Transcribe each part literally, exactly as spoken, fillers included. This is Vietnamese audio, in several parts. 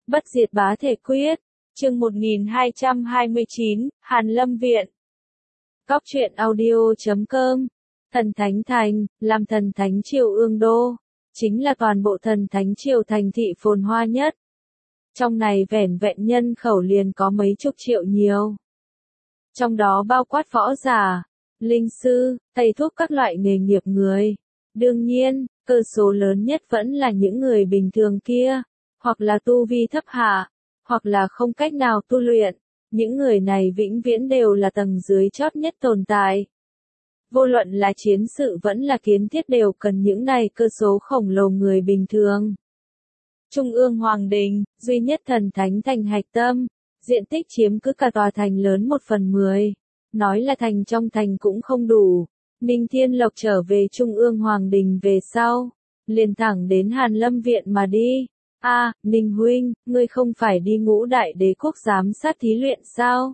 Bất diệt bá thể quyết, chương một nghìn hai trăm hai mươi chín, Hàn Lâm Viện. Góc truyện audio chấm com. Thần Thánh Thành, làm thần Thánh Triều ương đô, chính là toàn bộ thần Thánh Triều thành thị phồn hoa nhất. Trong này vẻn vẹn nhân khẩu liền có mấy chục triệu nhiều. Trong đó bao quát võ giả, linh sư, thầy thuốc các loại nghề nghiệp người. Đương nhiên, cơ số lớn nhất vẫn là những người bình thường kia, hoặc là tu vi thấp hạ, hoặc là không cách nào tu luyện. Những người này vĩnh viễn đều là tầng dưới chót nhất tồn tại. Vô luận là chiến sự vẫn là kiến thiết đều cần những này cơ số khổng lồ người bình thường. Trung ương Hoàng Đình, duy nhất thần thánh thành hạch tâm, diện tích chiếm cứ cả tòa thành lớn một phần mười. Nói là thành trong thành cũng không đủ. Ninh Thiên Lộc trở về Trung ương Hoàng Đình về sau, liền thẳng đến Hàn Lâm Viện mà đi. A, à, Ninh huynh, ngươi không phải đi Ngũ Đại Đế quốc giám sát thí luyện sao?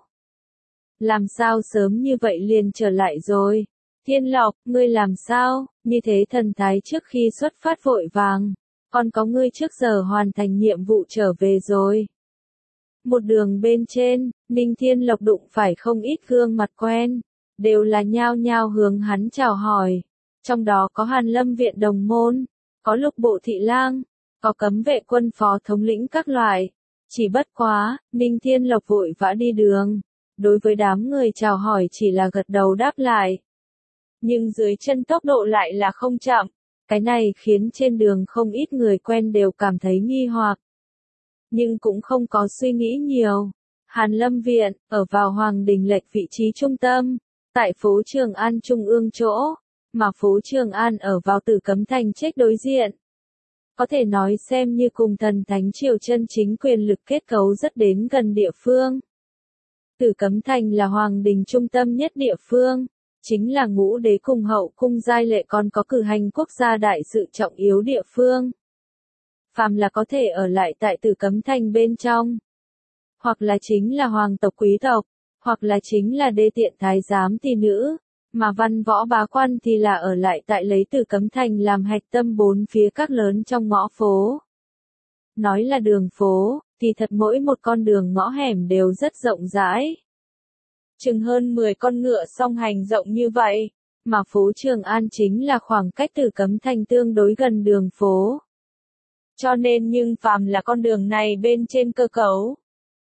Làm sao sớm như vậy liền trở lại rồi? Thiên Lộc, ngươi làm sao? Như thế thần thái trước khi xuất phát vội vàng, còn có ngươi trước giờ hoàn thành nhiệm vụ trở về rồi. Một đường bên trên, Ninh Thiên Lộc đụng phải không ít gương mặt quen, đều là nhao nhao hướng hắn chào hỏi. Trong đó có Hàn Lâm Viện đồng môn, có Lục Bộ thị lang, có cấm vệ quân phó thống lĩnh các loại. Chỉ bất quá, Ninh Thiên Lộc vội vã đi đường. Đối với đám người chào hỏi chỉ là gật đầu đáp lại. Nhưng dưới chân tốc độ lại là không chậm. Cái này khiến trên đường không ít người quen đều cảm thấy nghi hoặc. Nhưng cũng không có suy nghĩ nhiều. Hàn Lâm Viện, ở vào Hoàng Đình lệch vị trí trung tâm, tại phố Trường An trung ương chỗ, mà phố Trường An ở vào Tử Cấm Thành trách đối diện. Có thể nói xem như cùng thần Thánh Triều chân chính quyền lực kết cấu rất đến gần địa phương. Tử Cấm Thành là Hoàng Đình trung tâm nhất địa phương, chính là Ngũ Đế cùng hậu cung giai lệ còn có cử hành quốc gia đại sự trọng yếu địa phương. Phàm là có thể ở lại tại Tử Cấm Thành bên trong, hoặc là chính là hoàng tộc quý tộc, hoặc là chính là đê tiện thái giám tỷ nữ, mà văn võ bá quan thì là ở lại tại lấy Tử Cấm Thành làm hạch tâm bốn phía các lớn trong ngõ phố. Nói là đường phố, thì thật mỗi một con đường ngõ hẻm đều rất rộng rãi. Chừng hơn mười con ngựa song hành rộng như vậy, mà phố Trường An chính là khoảng cách Tử Cấm Thành tương đối gần đường phố. Cho nên nhưng phàm là con đường này bên trên cơ cấu,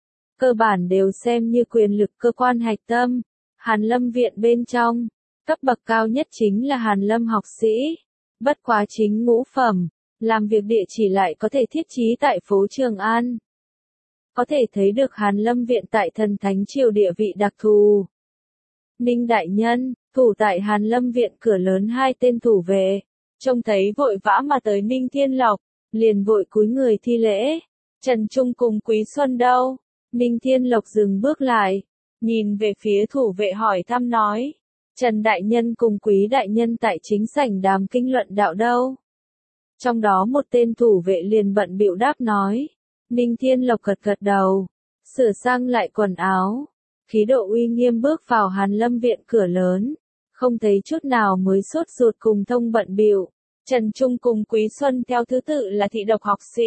cơ bản đều xem như quyền lực cơ quan hạch tâm. Hàn Lâm Viện bên trong, cấp bậc cao nhất chính là Hàn Lâm học sĩ, bất quá chính ngũ phẩm, làm việc địa chỉ lại có thể thiết trí tại phố Trường An. Có thể thấy được Hàn Lâm Viện tại thần Thánh Triều địa vị đặc thù. Ninh đại nhân, thủ tại Hàn Lâm Viện cửa lớn hai tên thủ vệ, trông thấy vội vã mà tới Ninh Thiên Lộc, liền vội cúi người thi lễ. Trần Trung cùng Quý Xuân đâu? Ninh Thiên Lộc dừng bước lại, nhìn về phía thủ vệ hỏi thăm nói. Trần đại nhân cùng Quý đại nhân tại chính sảnh đàm kinh luận đạo đâu? Trong đó một tên thủ vệ liền bận bịu đáp nói. Ninh Thiên Lộc gật gật đầu, sửa sang lại quần áo, khí độ uy nghiêm bước vào Hàn Lâm Viện cửa lớn, không thấy chút nào mới sốt ruột cùng thông bận bịu. Trần Trung cùng Quý Xuân theo thứ tự là thị độc học sĩ,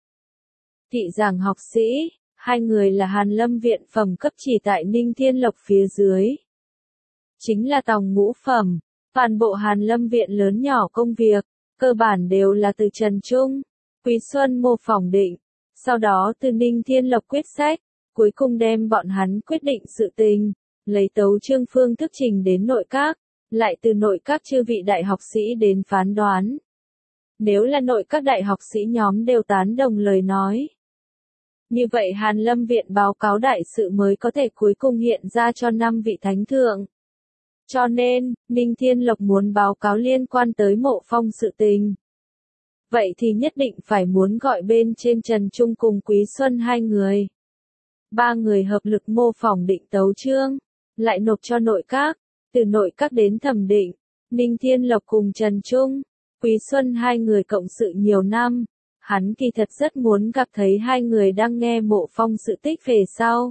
thị giảng học sĩ, hai người là Hàn Lâm Viện phẩm cấp chỉ tại Ninh Thiên Lộc phía dưới. Chính là tòng ngũ phẩm, toàn bộ Hàn Lâm Viện lớn nhỏ công việc, cơ bản đều là từ Trần Trung, Quý Xuân mô phỏng định, sau đó từ Ninh Thiên Lộc quyết sách, cuối cùng đem bọn hắn quyết định sự tình, lấy tấu chương phương thức trình đến nội các, lại từ nội các chư vị đại học sĩ đến phán đoán. Nếu là nội các đại học sĩ nhóm đều tán đồng lời nói, như vậy Hàn Lâm Viện báo cáo đại sự mới có thể cuối cùng hiện ra cho năm vị thánh thượng. Cho nên, Ninh Thiên Lộc muốn báo cáo liên quan tới Mộ Phong sự tình. Vậy thì nhất định phải muốn gọi bên trên Trần Trung cùng Quý Xuân hai người. Ba người hợp lực mô phỏng định tấu chương, lại nộp cho nội các, từ nội các đến thẩm định. Ninh Thiên Lộc cùng Trần Trung, Quý Xuân hai người cộng sự nhiều năm, hắn kỳ thật rất muốn gặp thấy hai người đang nghe Mộ Phong sự tích về sau.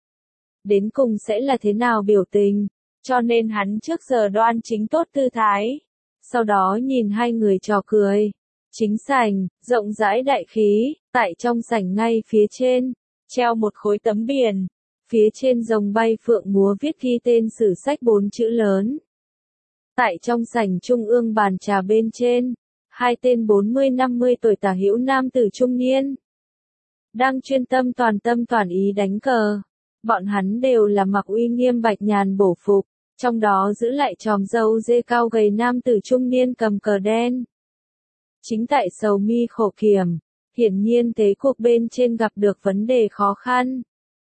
Đến cùng sẽ là thế nào biểu tình, cho nên hắn trước giờ đoan chính tốt tư thái, sau đó nhìn hai người trò cười. Chính sảnh, rộng rãi đại khí, tại trong sảnh ngay phía trên, treo một khối tấm biển. Phía trên rồng bay phượng múa viết ghi tên sử sách bốn chữ lớn. Tại trong sảnh trung ương bàn trà bên trên, hai tên bốn mươi năm mươi tuổi tả hữu nam tử trung niên. Đang chuyên tâm toàn tâm toàn ý đánh cờ. Bọn hắn đều là mặc uy nghiêm bạch nhàn bổ phục, trong đó giữ lại tròm râu dê cao gầy nam tử trung niên cầm cờ đen. Chính tại sầu mi khổ kiểm, hiển nhiên thế cuộc bên trên gặp được vấn đề khó khăn.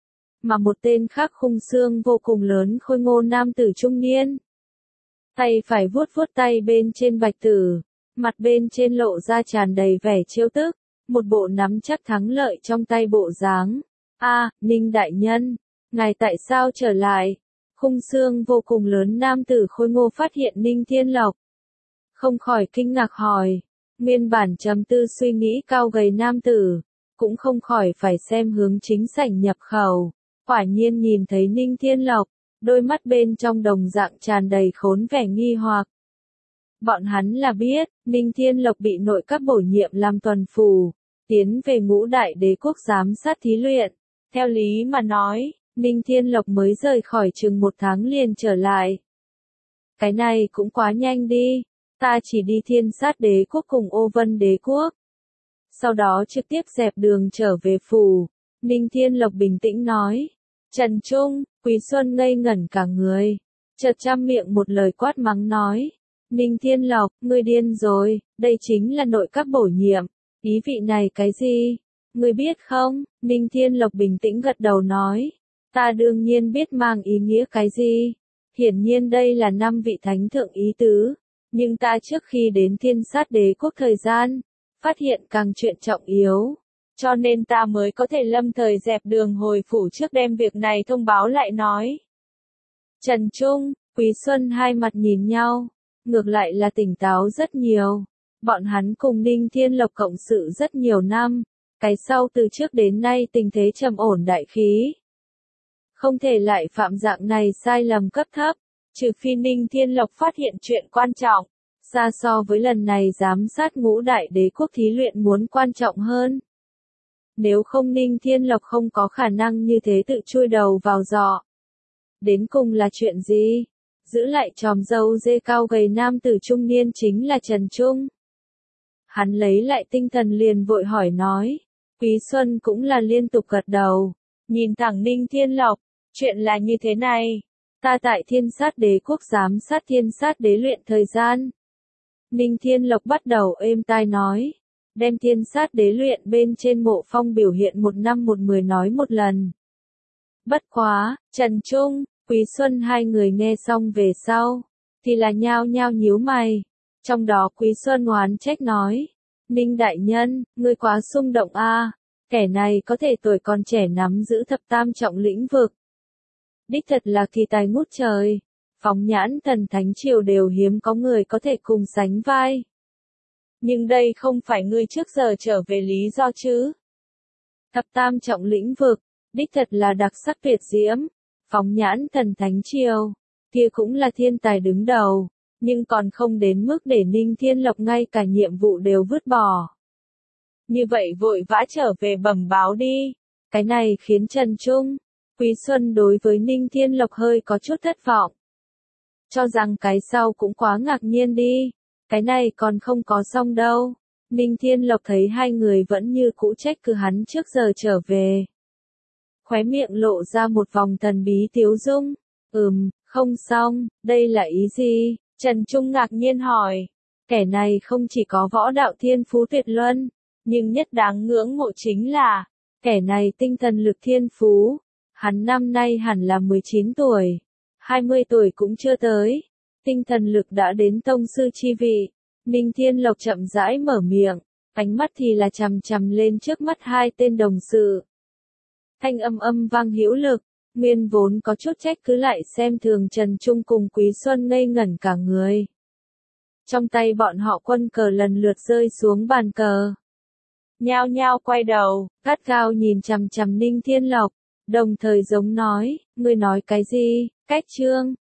Mà một tên khác khung xương vô cùng lớn khôi ngô nam tử trung niên. Tay phải vuốt vuốt tay bên trên bạch tử, mặt bên trên lộ ra tràn đầy vẻ trêu tức, một bộ nắm chắc thắng lợi trong tay bộ dáng. A, Ninh đại nhân, ngài tại sao trở lại? Khung xương vô cùng lớn nam tử khôi ngô phát hiện Ninh Thiên Lộc. Không khỏi kinh ngạc hỏi, nguyên bản trầm tư suy nghĩ cao gầy nam tử, cũng không khỏi phải xem hướng chính sảnh nhập khẩu. Quả nhiên nhìn thấy Ninh Thiên Lộc, đôi mắt bên trong đồng dạng tràn đầy khốn vẻ nghi hoặc. Bọn hắn là biết, Ninh Thiên Lộc bị nội các bổ nhiệm làm tuần phù, tiến về ngũ đại đế quốc giám sát thí luyện. Theo lý mà nói, Ninh Thiên Lộc mới rời khỏi chừng một tháng liền trở lại. Cái này cũng quá nhanh đi, ta chỉ đi thiên sát đế quốc cùng ô vân đế quốc. Sau đó trực tiếp dẹp đường trở về phủ, Ninh Thiên Lộc bình tĩnh nói. Trần Trung, Quý Xuân ngây ngẩn cả người, chợt trăm miệng một lời quát mắng nói. Ninh Thiên Lộc, ngươi điên rồi, đây chính là nội các bổ nhiệm, ý vị này cái gì? Ngươi biết không? Ninh Thiên Lộc bình tĩnh gật đầu nói. Ta đương nhiên biết mang ý nghĩa cái gì. Hiển nhiên đây là năm vị thánh thượng ý tứ, nhưng ta trước khi đến thiên sát đế quốc thời gian, phát hiện càng chuyện trọng yếu. Cho nên ta mới có thể lâm thời dẹp đường hồi phủ trước đem việc này thông báo lại nói. Trần Trung, Quý Xuân hai mặt nhìn nhau, ngược lại là tỉnh táo rất nhiều. Bọn hắn cùng Ninh Thiên Lộc cộng sự rất nhiều năm, cái sau từ trước đến nay tình thế trầm ổn đại khí. Không thể lại phạm dạng này sai lầm cấp thấp, trừ phi Ninh Thiên Lộc phát hiện chuyện quan trọng, xa so với lần này giám sát ngũ đại đế quốc thí luyện muốn quan trọng hơn. Nếu không Ninh Thiên Lộc không có khả năng như thế tự chui đầu vào giỏ. Đến cùng là chuyện gì? Giữ lại tròm râu dê cao gầy nam tử trung niên chính là Trần Trung. Hắn lấy lại tinh thần liền vội hỏi nói. Quý Xuân cũng là liên tục gật đầu. Nhìn thẳng Ninh Thiên Lộc, chuyện là như thế này. Ta tại thiên sát đế quốc giám sát thiên sát đế luyện thời gian. Ninh Thiên Lộc bắt đầu êm tai nói. Đem thiên sát đế luyện bên trên mộ phong biểu hiện một năm một mười nói một lần. Bất quá, Trần Trung, Quý Xuân hai người nghe xong về sau, thì là nhao nhao nhíu mày. Trong đó Quý Xuân oán trách nói, Ninh đại nhân, ngươi quá xung động a, kẻ này có thể tuổi còn trẻ nắm giữ thập tam trọng lĩnh vực. Đích thật là kỳ tài ngút trời, phóng nhãn thần thánh triều đều hiếm có người có thể cùng sánh vai. Nhưng đây không phải ngươi trước giờ trở về lý do chứ. Thập tam trọng lĩnh vực, đích thật là đặc sắc tuyệt diễm, phóng nhãn thần thánh triều, kia cũng là thiên tài đứng đầu, nhưng còn không đến mức để Ninh Thiên Lộc ngay cả nhiệm vụ đều vứt bỏ. Như vậy vội vã trở về bẩm báo đi, cái này khiến Trần Trung, Quý Xuân đối với Ninh Thiên Lộc hơi có chút thất vọng. Cho rằng cái sau cũng quá ngạc nhiên đi. Cái này còn không có xong đâu. Ninh Thiên Lộc thấy hai người vẫn như cũ trách cứ hắn trước giờ trở về. Khóe miệng lộ ra một vòng thần bí tiếu dung. Ừm, không xong, đây là ý gì? Trần Trung ngạc nhiên hỏi. Kẻ này không chỉ có võ đạo thiên phú tuyệt luân, nhưng nhất đáng ngưỡng mộ chính là, kẻ này tinh thần lực thiên phú. Hắn năm nay hẳn là mười chín tuổi, hai mươi tuổi cũng chưa tới. Tinh thần lực đã đến tông sư chi vị. Ninh Thiên Lộc chậm rãi mở miệng, ánh mắt thì là chằm chằm lên trước mắt hai tên đồng sự. Thanh âm âm vang hữu lực, nguyên vốn có chút trách cứ lại xem thường Trần Trung cùng Quý Xuân ngây ngẩn cả người. Trong tay bọn họ quân cờ lần lượt rơi xuống bàn cờ. Nhao nhao quay đầu, gắt gao nhìn chằm chằm Ninh Thiên Lộc, đồng thời giống nói, ngươi nói cái gì, cách trương,